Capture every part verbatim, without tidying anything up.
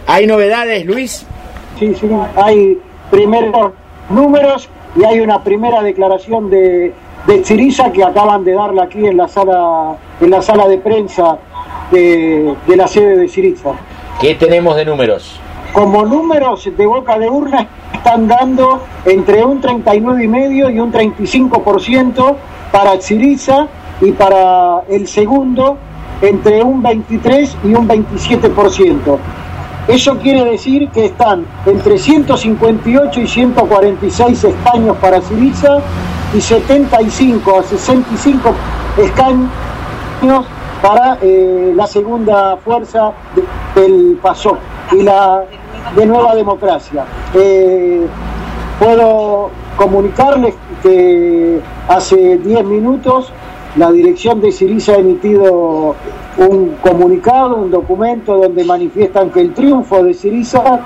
¿Hay novedades, Luis? Sí, sí, hay primeros números y hay una primera declaración de, de Syriza que acaban de darla aquí en la sala, en la sala de prensa de, de la sede de Syriza. ¿Qué tenemos de números? Como números de boca de urna están dando entre un treinta y nueve coma cinco y un treinta y cinco por ciento para Syriza, y para el segundo entre un veintitrés y un veintisiete por ciento. Eso quiere decir que están entre ciento cincuenta y ocho y ciento cuarenta y seis escaños para Syriza y setenta y cinco a sesenta y cinco escaños para eh, la segunda fuerza de, del PASOK y la de Nueva Democracia. Eh, puedo comunicarles que hace diez minutos la dirección de Syriza ha emitido un comunicado, un documento donde manifiestan que el triunfo de Syriza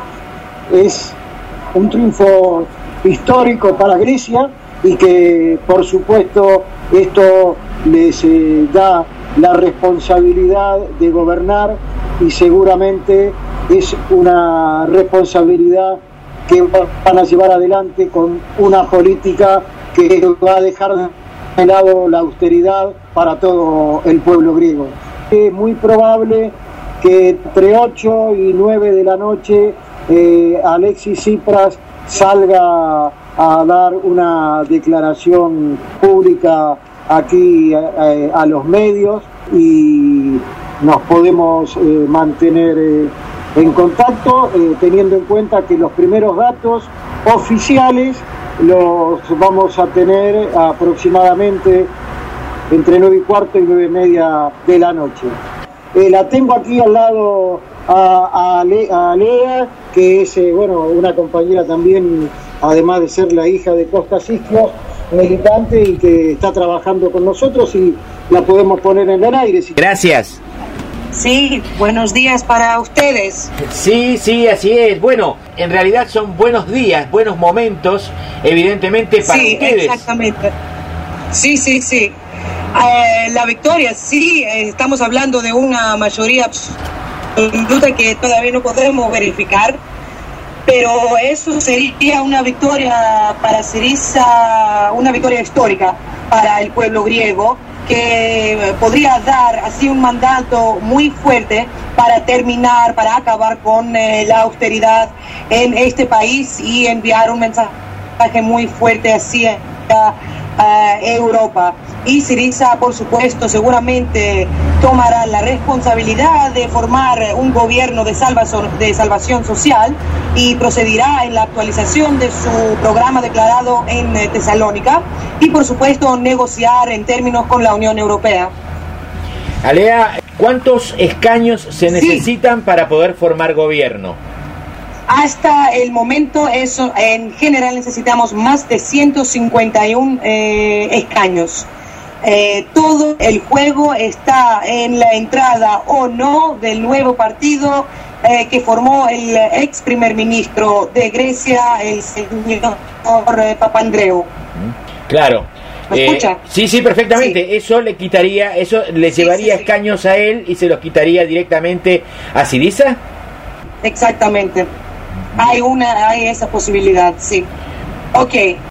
es un triunfo histórico para Grecia y que por supuesto esto les eh, da la responsabilidad de gobernar, y seguramente es una responsabilidad que van a llevar adelante con una política que va a dejar de lado la austeridad para todo el pueblo griego. Es muy probable que entre ocho y nueve de la noche eh, Alexis Tsipras salga a dar una declaración pública aquí eh, a los medios, y nos podemos eh, mantener eh, en contacto, eh, teniendo en cuenta que los primeros datos oficiales los vamos a tener aproximadamente entre nueve y cuarto y nueve y media de la noche. Eh, la tengo aquí al lado a, a, Le, a Lea, que es eh, bueno, una compañera también, además de ser la hija de Kostas Iskios, militante, y que está trabajando con nosotros, y la podemos poner en el aire. Gracias. Sí, buenos días para ustedes. Sí, sí, así es. Bueno, en realidad son buenos días, buenos momentos, evidentemente para sí, ustedes. Sí, exactamente. Sí, sí, sí. Eh, la victoria, sí, eh, estamos hablando de una mayoría absoluta que todavía no podemos verificar, pero eso sería una victoria para Syriza, una victoria histórica para el pueblo griego, que podría dar así un mandato muy fuerte para terminar, para acabar con eh, la austeridad en este país y enviar un mensaje muy fuerte hacia uh, Europa. Y Syriza, por supuesto, seguramente tomará la responsabilidad de formar un gobierno de salvación, de salvación social, y procederá en la actualización de su programa declarado en eh, Tesalónica, y por supuesto negociar en términos con la Unión Europea. Alea, ¿cuántos escaños se necesitan sí. para poder formar gobierno? Hasta el momento, eso, en general necesitamos más de ciento cincuenta y uno eh, escaños. Eh, todo el juego está en la entrada o no del nuevo partido eh, que formó el ex primer ministro de Grecia, el señor Papandreou. Claro. ¿Me eh, escucha? Sí, sí, perfectamente. Sí. Eso le quitaría, eso le sí, llevaría sí, sí. escaños a él y se los quitaría directamente a Syriza. Exactamente. Hay una, hay esa posibilidad, sí. Ok.